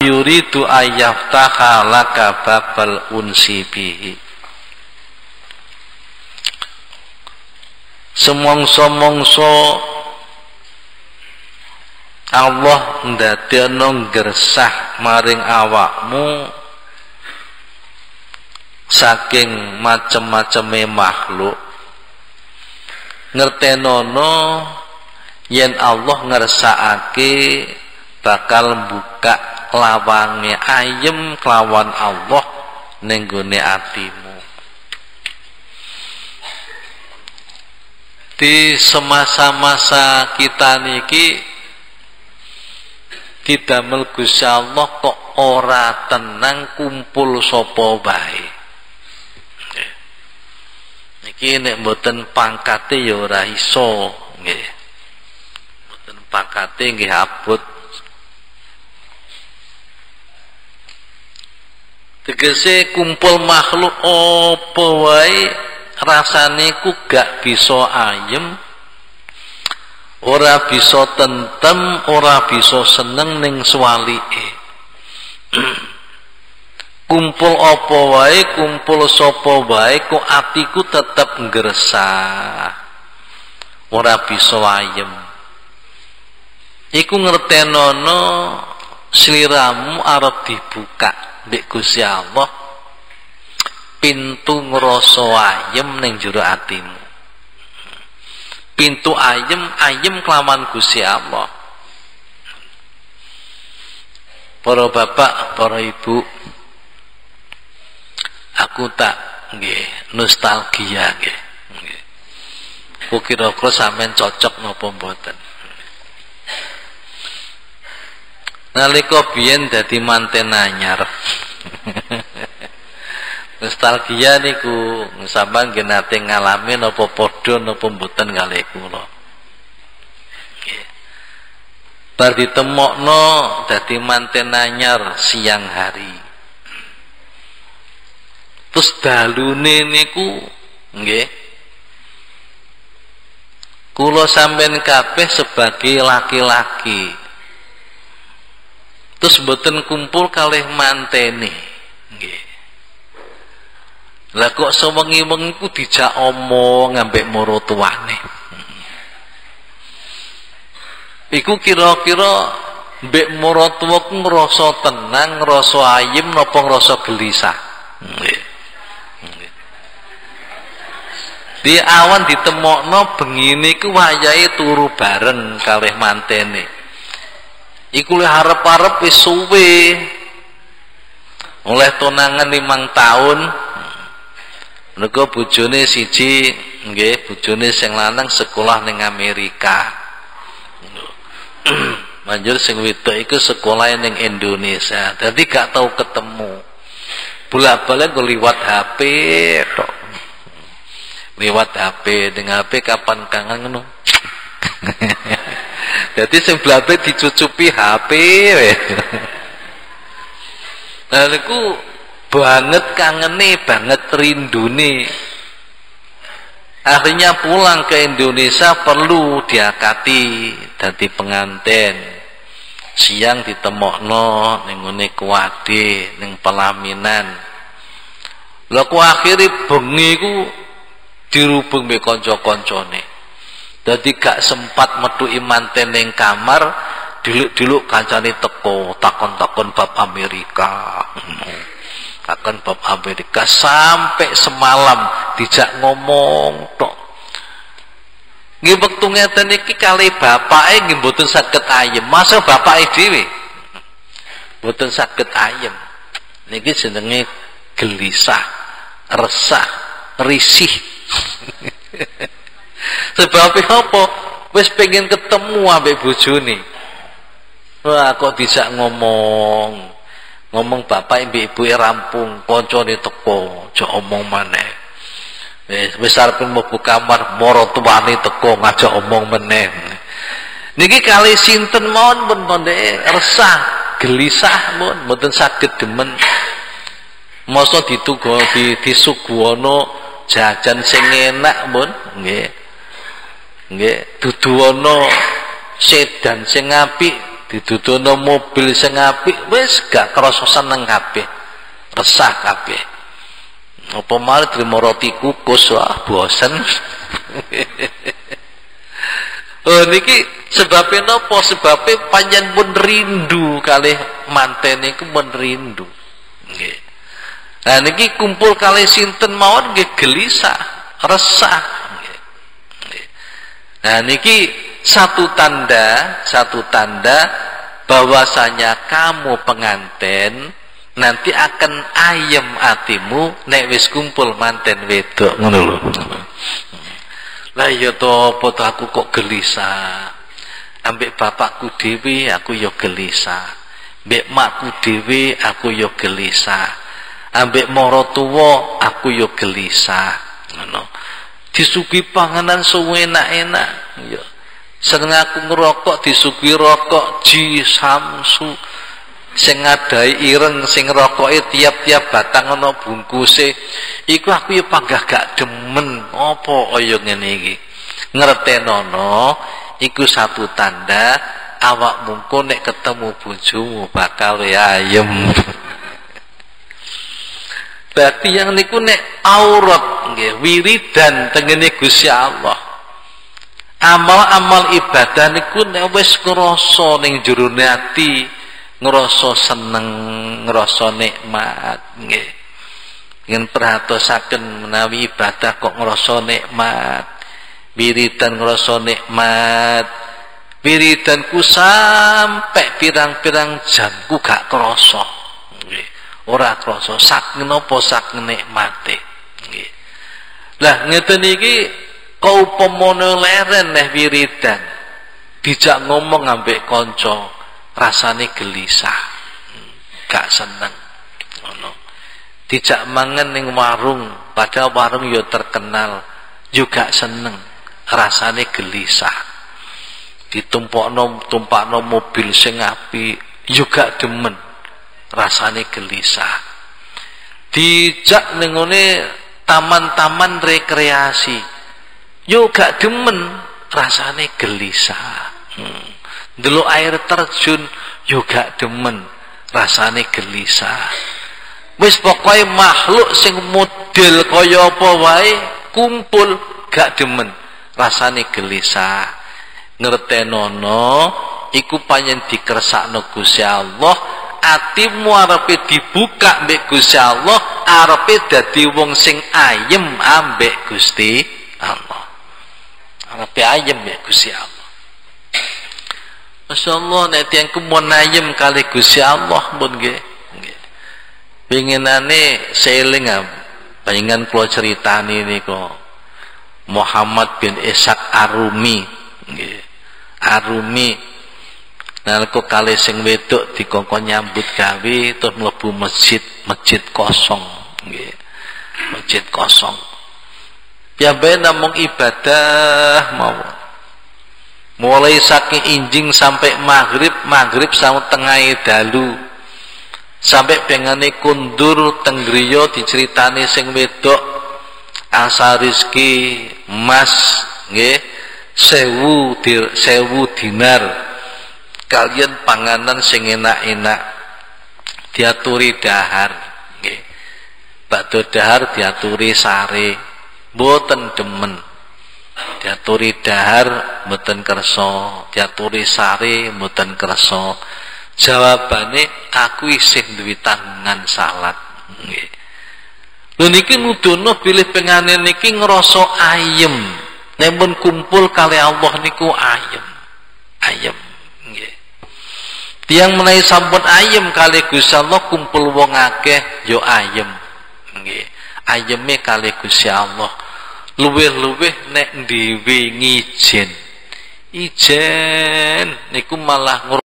yuridu ayyaftaha laka babal unsi bihi. Semongso-mongso Allah ndadekno gersah maring awakmu saking macem-maceme makhluk, ngertenono yen Allah ngersakake bakal buka lawange ayem kelawan Allah ning gone atimu. Di semasa-masa kita niki didamel Gusti Allah kok ora tenang kumpul sapa wae. Niki nek mboten pangkate ya ora iso nggih. Mboten pangkate nggih abot. Tegese kumpul makhluk apa wae rasane ku gak bisa ayem, ora bisa tentem, ora bisa seneng ning swalike. Kumpul apa wae, kumpul sapa wae kok atiku tetep ngresah, ora bisa ayem. Iku ngertenono sliramu arep dibuka mbek Gusti Allah, pintu ngrasa ayem ning jero atimu. Pintu ayem kelawan Gusti Allah. Para bapak, para ibu, aku tak nggih nostalgia nggih. Ku kira-kira sampean cocok napa mboten. Nalika biyen dadi manten anyar. Nostalgia niku sampeyan nggih nate ngalami napa padha napa mboten kalih kula. Nggih. Bar ditemokno dadi manten anyar siang hari. Terus dalune niku nggih. Kula sampeyan kabeh sebagai laki-laki. Terus mboten kumpul kalih mantene. Nggih. Lah kok sewengi-wengi ku dijak omong ambek marotuane. Iku kira-kira mbek marotua ku ngrasa tenang, ngrasa ayem napa ngrasa gelisah. Nggih. Di awan ditemokno bengine ku wayahe turu bareng kalih mantene. Iku le arep-arep wis suwe. Oleh tunangan 5 tahun. Mergo bojone siji nggih, bojone sing lanang sekolah ning Amerika. Manjur sing wedok iku sekolah ning Indonesia. Dadi gak tau ketemu. Bolak-balik liwat HP tok. Liwat HP, dengan HP kapan kangen ngono. Dadi sing blabe dicucupi HP we. Nah niku banget kangene, banget rindune. Akhirnya pulang ke Indonesia perlu diakati dadi pengantin. Siang ditemokno ning ngene kuwade ning pelaminan. Lha ku akhire bengi ku dirubung mbek kanca-kancane. Dadi gak sempat metuki manten ning kamar, diluk-diluk kancane teko takon-takon bab Amerika. Takon bab Amerika sampai semalam dijak ngomong tok. Nggih wektu ngeten iki kali bapake nggih mboten saged ayem. Masa bapake dhewe mboten saged ayem. Niki jenenge gelisah, resah, risih. Sebab apa? Wis pengen ketemu ambek bojone. Wah, kok dijak ngomong. Ngomong bapak ibu-ibu rampung, koncone teko, aja omong maneh. Wis arep mlebu kamar, marotuane teko ngajak omong meneh. Niki kali sinten mawon pun ndek resah, gelisah pun mboten saged demen. Mosok ditugo disuguhana jajan sing enak pun nggih. Nggih, dudu ana sedan sing apik Didudono mobil sing apik wis gak krasa seneng kabeh. Resah kabeh. Apa malah trimo roti kukus, wah bosen. Oh niki sebabnya napa? Sebabnya panjen pun rindu kalih manten niku pun rindu. Nggih. Nah niki kumpul kalih sinten mawon nggih gelisah, resah. Nggih. Nah niki satu tanda bahwasanya kamu pengantin nanti akan ayem atimu nek wis kumpul manten wedok ngono lho. Lah ya to apa aku kok gelisah. Ambek bapakku dhewe aku ya gelisah. Mbek makku dhewe aku ya gelisah. Ambek maratuwa aku ya gelisah. Ngono. Disuguhi panganan suwenak-enak ya. Seneng aku ngerokok disuguhi rokok Ji Samsu. Sing ngadai ireng sing rokoke tiap-tiap batang ana bungkuse iku aku ya panggah gak demen apa kaya ngene iki ngertenono iku satu tanda awakmu nek ketemu bojomu bakal ayem. Berarti yang niku nek aurat nggih wiridan tengene Gusti Allah. Amal-amal ibadah niku nek wis krasa ning jero ati ngerasa seneng, ngerasa nikmat nggih. Yen perhatosaken menawi ibadah kok ngerasa nikmat, wiridan ngerasa nikmat, wiridanku sampai pirang-pirang jamku gak krasa nggih. Ora krasa sak menapa sak nikmate nggih. Lah ngeten iki kok upamane leren neh wiridan dijak ngomong ambek kanca rasane gelisah, gak seneng ngono. Dijak mangan ning warung, padahal warung yo terkenal, juga seneng, rasane gelisah. Ditumpakno mobil sing apik, juga demen, rasane gelisah. Dijak ning ngene taman-taman rekreasi, yo gak demen, rasane gelisah. Delok air terjun juga demen, rasane gelisah. Wis pokoke makhluk sing model kaya apa wae kumpul gak demen, rasane gelisah. Ngertenono iku panjen dikersakno Gusti Allah, atimu arepe dibuka mbek Gusti Allah, arepe dadi wong sing ayem ambek Gusti Allah. Arepe ayem mbek Gusti Allah. Masyaallah nek tiyang kumpul ayem kali Gusti Allah pun nggih. Pengenane seeling panjenengan kula critani niku Muhammad bin Ishaq Arumi nggih. Arumi nalika kalih sing wedok dikongkon nyambut gawe terus mlebu masjid kosong nggih. Masjid kosong. Piyambake namung ibadah mawon. Mulai saking injing sampai maghrib sampai tengah dalu sampai pengane kundur tenggriya diceritani sing wedok asa rizki emas nggih 1000 dinar kalian panganan sing enak-enak diaturi dahar nggih. Bakdo dahar diaturi sare mboten demen. Diaturi dahar mboten kersa, diaturi sare mboten kersa. Jawabane aku isih duwe tanggungan salat nggih. Lha niki nudono bilih penganen niki ngrasa ayem. Nek pun kumpul kali Allah niku ayem. Ayem nggih. Tiyang menawi sampun ayem kali Gusti Allah kumpul wong akeh yo ayem nggih. Ayeme kali Gusti Allah. Luwih-luwih nek dhewe ngijen. Ijen niku malah